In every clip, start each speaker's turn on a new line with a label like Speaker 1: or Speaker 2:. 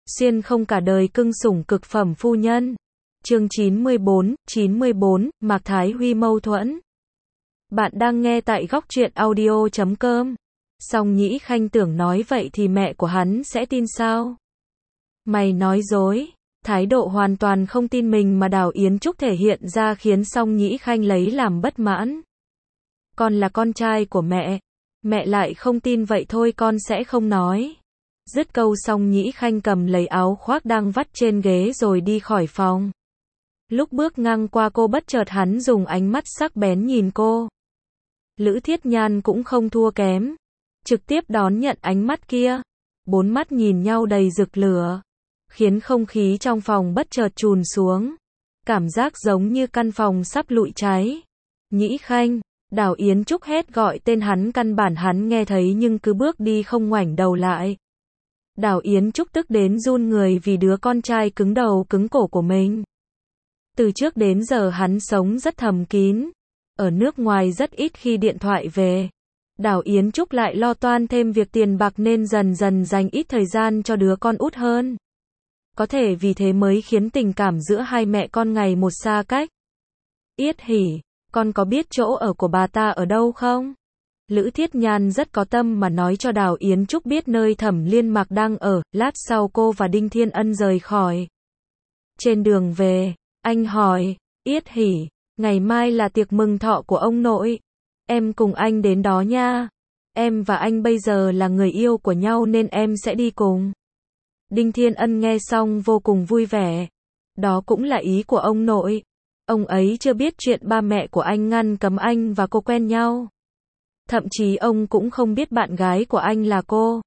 Speaker 1: Xuyên không cả đời cưng sủng cực phẩm phu nhân. Chương 94, Mạc Thái Huy mâu thuẫn. Bạn đang nghe tại góc truyện audio.com. Song Nhĩ Khanh tưởng nói vậy thì mẹ của hắn sẽ tin sao? Mày nói dối. Thái độ hoàn toàn không tin mình mà Đào Yến Trúc thể hiện ra khiến Song Nhĩ Khanh lấy làm bất mãn. Con là con trai của mẹ. Mẹ lại không tin vậy thôi con sẽ không nói. Dứt câu Song Nhĩ Khanh cầm lấy áo khoác đang vắt trên ghế rồi đi khỏi phòng. Lúc bước ngang qua cô bất chợt hắn dùng ánh mắt sắc bén nhìn cô. Lữ Thiết Nhan cũng không thua kém. Trực tiếp đón nhận ánh mắt kia. Bốn mắt nhìn nhau đầy rực lửa. Khiến không khí trong phòng bất chợt trùn xuống. Cảm giác giống như căn phòng sắp lụi cháy. Nhĩ Khanh. Đào Yến Trúc hét gọi tên hắn căn bản hắn nghe thấy nhưng cứ bước đi không ngoảnh đầu lại. Đào Yến Trúc tức đến run người vì đứa con trai cứng đầu cứng cổ của mình. Từ trước đến giờ hắn sống rất thầm kín. Ở nước ngoài rất ít khi điện thoại về. Đào Yến Trúc lại lo toan thêm việc tiền bạc nên dần dần dành ít thời gian cho đứa con út hơn. Có thể vì thế mới khiến tình cảm giữa hai mẹ con ngày một xa cách. Yết Hỉ, con có biết chỗ ở của bà ta ở đâu không? Lữ Thiết Nhan rất có tâm mà nói cho Đào Yến Trúc biết nơi Thẩm Liên Mạc đang ở. Lát sau cô và Đinh Thiên Ân rời khỏi. Trên đường về, anh hỏi, Yết Hỉ, ngày mai là tiệc mừng thọ của ông nội. Em cùng anh đến đó nha. Em và anh bây giờ là người yêu của nhau nên em sẽ đi cùng. Đinh Thiên Ân nghe xong vô cùng vui vẻ. Đó cũng là ý của ông nội. Ông ấy chưa biết chuyện ba mẹ của anh ngăn cấm anh và cô quen nhau. Thậm chí ông cũng không biết bạn gái của anh là cô.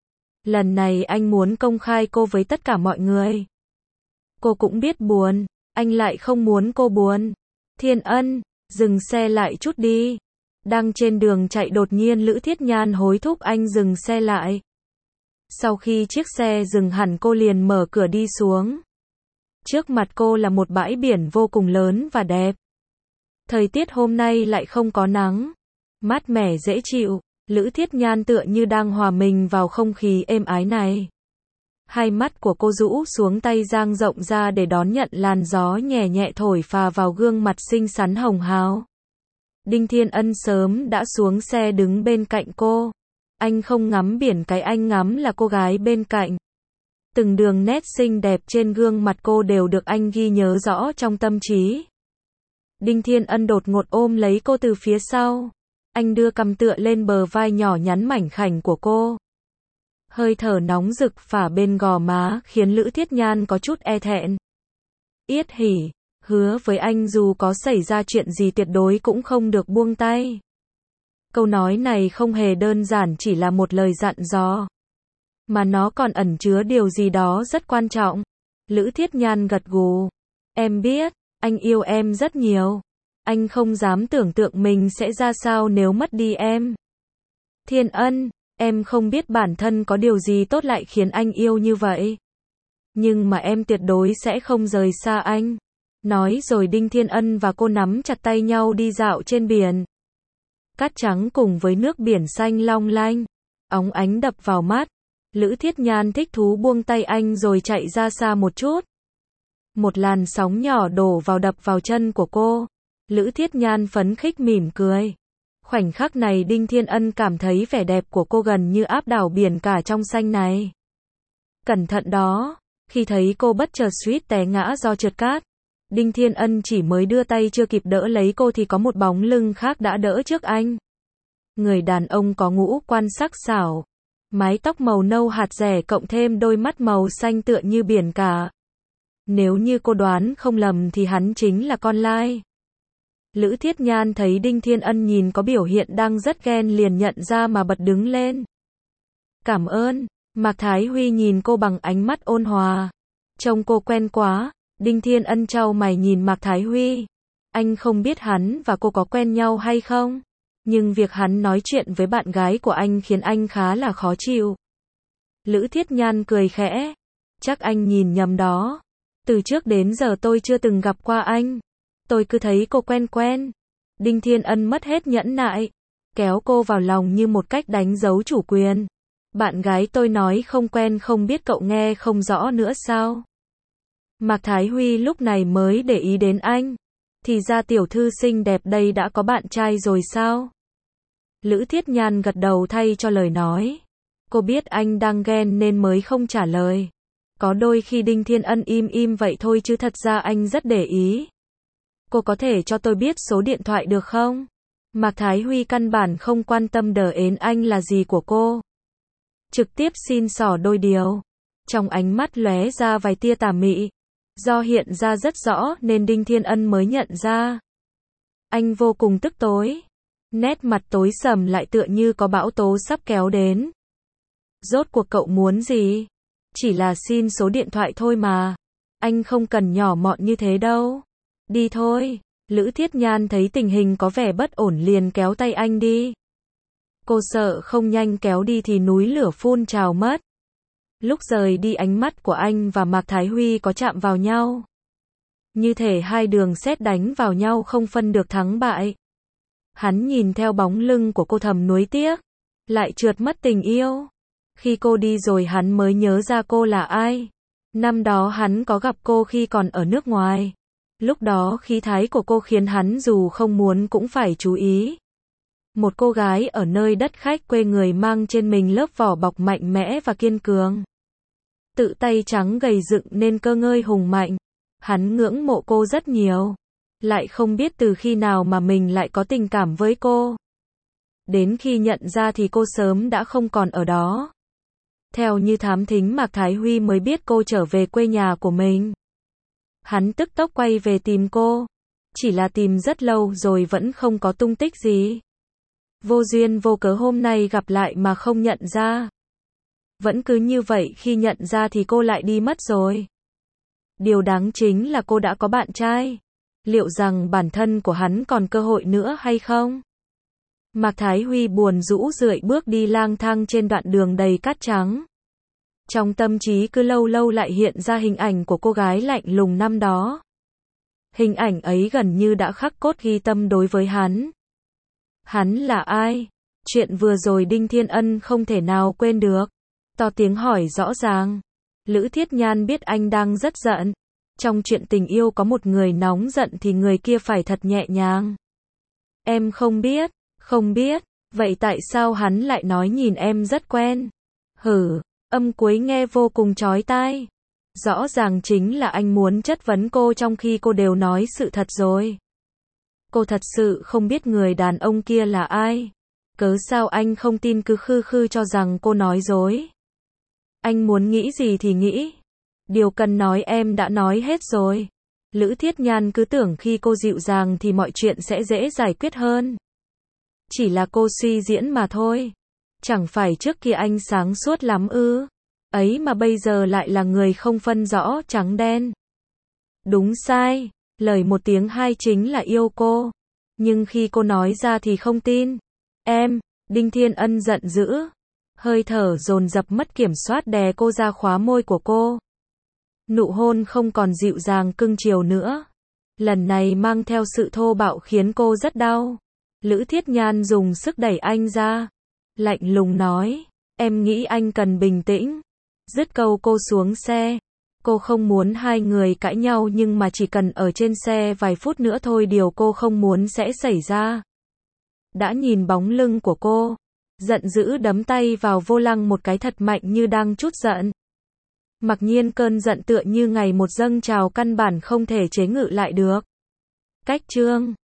Speaker 1: Lần này anh muốn công khai cô với tất cả mọi người. Cô cũng biết buồn, anh lại không muốn cô buồn. Thiên Ân, dừng xe lại chút đi. Đang trên đường chạy đột nhiên Lữ Thiết Nhan hối thúc anh dừng xe lại. Sau khi chiếc xe dừng hẳn cô liền mở cửa đi xuống. Trước mặt cô là một bãi biển vô cùng lớn và đẹp. Thời tiết hôm nay lại không có nắng. Mát mẻ dễ chịu, Lữ Thiết Nhan tựa như đang hòa mình vào không khí êm ái này. Hai mắt của cô rũ xuống tay dang rộng ra để đón nhận làn gió nhẹ nhẹ thổi phà vào gương mặt xinh xắn hồng hào. Đinh Thiên Ân sớm đã xuống xe đứng bên cạnh cô. Anh không ngắm biển cái anh ngắm là cô gái bên cạnh. Từng đường nét xinh đẹp trên gương mặt cô đều được anh ghi nhớ rõ trong tâm trí. Đinh Thiên Ân đột ngột ôm lấy cô từ phía sau. Anh đưa cằm tựa lên bờ vai nhỏ nhắn mảnh khảnh của cô. Hơi thở nóng rực phả bên gò má khiến Lữ Thiết Nhan có chút e thẹn. Yết Hỉ, hứa với anh dù có xảy ra chuyện gì tuyệt đối cũng không được buông tay. Câu nói này không hề đơn giản chỉ là một lời dặn dò. Mà nó còn ẩn chứa điều gì đó rất quan trọng. Lữ Thiết Nhan gật gù. Em biết, anh yêu em rất nhiều. Anh không dám tưởng tượng mình sẽ ra sao nếu mất đi em. Thiên Ân, em không biết bản thân có điều gì tốt lại khiến anh yêu như vậy. Nhưng mà em tuyệt đối sẽ không rời xa anh. Nói rồi Đinh Thiên Ân và cô nắm chặt tay nhau đi dạo trên biển. Cát trắng cùng với nước biển xanh long lanh, óng ánh đập vào mắt. Lữ Thiết Nhan thích thú buông tay anh rồi chạy ra xa một chút. Một làn sóng nhỏ đổ vào đập vào chân của cô. Lữ Thiết Nhan phấn khích mỉm cười. Khoảnh khắc này Đinh Thiên Ân cảm thấy vẻ đẹp của cô gần như áp đảo biển cả trong xanh này. Cẩn thận đó, khi thấy cô bất chợt suýt té ngã do trượt cát. Đinh Thiên Ân chỉ mới đưa tay chưa kịp đỡ lấy cô thì có một bóng lưng khác đã đỡ trước anh. Người đàn ông có ngũ quan sắc sảo. Mái tóc màu nâu hạt rẻ cộng thêm đôi mắt màu xanh tựa như biển cả. Nếu như cô đoán không lầm thì hắn chính là con lai. Lữ Thiết Nhan thấy Đinh Thiên Ân nhìn có biểu hiện đang rất ghen liền nhận ra mà bật đứng lên. Cảm ơn. Mạc Thái Huy nhìn cô bằng ánh mắt ôn hòa. Trông cô quen quá. Đinh Thiên Ân chau mày nhìn Mạc Thái Huy. Anh không biết hắn và cô có quen nhau hay không? Nhưng việc hắn nói chuyện với bạn gái của anh khiến anh khá là khó chịu. Lữ Thiết Nhan cười khẽ. Chắc anh nhìn nhầm đó. Từ trước đến giờ tôi chưa từng gặp qua anh. Tôi cứ thấy cô quen quen. Đinh Thiên Ân mất hết nhẫn nại. Kéo cô vào lòng như một cách đánh dấu chủ quyền. Bạn gái tôi nói không quen không biết cậu nghe không rõ nữa sao? Mạc Thái Huy lúc này mới để ý đến anh. Thì ra tiểu thư xinh đẹp đây đã có bạn trai rồi sao? Lữ Thiết Nhan gật đầu thay cho lời nói. Cô biết anh đang ghen nên mới không trả lời. Có đôi khi Đinh Thiên Ân im im vậy thôi chứ thật ra anh rất để ý. Cô có thể cho tôi biết số điện thoại được không? Mạc Thái Huy căn bản không quan tâm đờ ến anh là gì của cô. Trực tiếp xin xỏ đôi điều. Trong ánh mắt lóe ra vài tia tà mị. Do hiện ra rất rõ nên Đinh Thiên Ân mới nhận ra. Anh vô cùng tức tối. Nét mặt tối sầm lại tựa như có bão tố sắp kéo đến. Rốt cuộc cậu muốn gì? Chỉ là xin số điện thoại thôi mà. Anh không cần nhỏ mọn như thế đâu. Đi thôi. Lữ Thiết Nhan thấy tình hình có vẻ bất ổn liền kéo tay anh đi. Cô sợ không nhanh kéo đi thì núi lửa phun trào mất. Lúc rời đi ánh mắt của anh và Mạc Thái Huy có chạm vào nhau. Như thể hai đường sét đánh vào nhau không phân được thắng bại. Hắn nhìn theo bóng lưng của cô thầm nuối tiếc. Lại trượt mất tình yêu. Khi cô đi rồi hắn mới nhớ ra cô là ai. Năm đó hắn có gặp cô khi còn ở nước ngoài. Lúc đó khí thái của cô khiến hắn dù không muốn cũng phải chú ý. Một cô gái ở nơi đất khách quê người mang trên mình lớp vỏ bọc mạnh mẽ và kiên cường. Tự tay trắng gầy dựng nên cơ ngơi hùng mạnh. Hắn ngưỡng mộ cô rất nhiều. Lại không biết từ khi nào mà mình lại có tình cảm với cô. Đến khi nhận ra thì cô sớm đã không còn ở đó. Theo như thám thính Mạc Thái Huy mới biết cô trở về quê nhà của mình. Hắn tức tốc quay về tìm cô. Chỉ là tìm rất lâu rồi vẫn không có tung tích gì. Vô duyên vô cớ hôm nay gặp lại mà không nhận ra. Vẫn cứ như vậy khi nhận ra thì cô lại đi mất rồi. Điều đáng chính là cô đã có bạn trai. Liệu rằng bản thân của hắn còn cơ hội nữa hay không? Mạc Thái Huy buồn rũ rượi bước đi lang thang trên đoạn đường đầy cát trắng. Trong tâm trí cứ lâu lâu lại hiện ra hình ảnh của cô gái lạnh lùng năm đó. Hình ảnh ấy gần như đã khắc cốt ghi tâm đối với hắn. Hắn là ai? Chuyện vừa rồi Đinh Thiên Ân không thể nào quên được. To tiếng hỏi rõ ràng. Lữ Thiết Nhan biết anh đang rất giận. Trong chuyện tình yêu có một người nóng giận thì người kia phải thật nhẹ nhàng. Em không biết, không biết. Vậy tại sao hắn lại nói nhìn em rất quen? Hử, âm cuối nghe vô cùng chói tai. Rõ ràng chính là anh muốn chất vấn cô trong khi cô đều nói sự thật rồi. Cô thật sự không biết người đàn ông kia là ai. Cớ sao anh không tin cứ khư khư cho rằng cô nói dối. Anh muốn nghĩ gì thì nghĩ. Điều cần nói em đã nói hết rồi. Lữ Thiết Nhan cứ tưởng khi cô dịu dàng thì mọi chuyện sẽ dễ giải quyết hơn. Chỉ là cô suy diễn mà thôi. Chẳng phải trước kia anh sáng suốt lắm ư? Ấy mà bây giờ lại là người không phân rõ trắng đen. Đúng sai, lời một tiếng hai chính là yêu cô. Nhưng khi cô nói ra thì không tin. Em, Đinh Thiên Ân giận dữ. Hơi thở dồn dập mất kiểm soát đè cô ra khóa môi của cô. Nụ hôn không còn dịu dàng cưng chiều nữa. Lần này mang theo sự thô bạo khiến cô rất đau. Lữ Thiết Nhan dùng sức đẩy anh ra. Lạnh lùng nói, em nghĩ anh cần bình tĩnh. Dứt câu cô xuống xe. Cô không muốn hai người cãi nhau nhưng mà chỉ cần ở trên xe vài phút nữa thôi điều cô không muốn sẽ xảy ra. Đã nhìn bóng lưng của cô. Giận dữ đấm tay vào vô lăng một cái thật mạnh như đang trút giận. Mặc nhiên cơn giận tựa như ngày một dâng trào căn bản không thể chế ngự lại được. Cách chương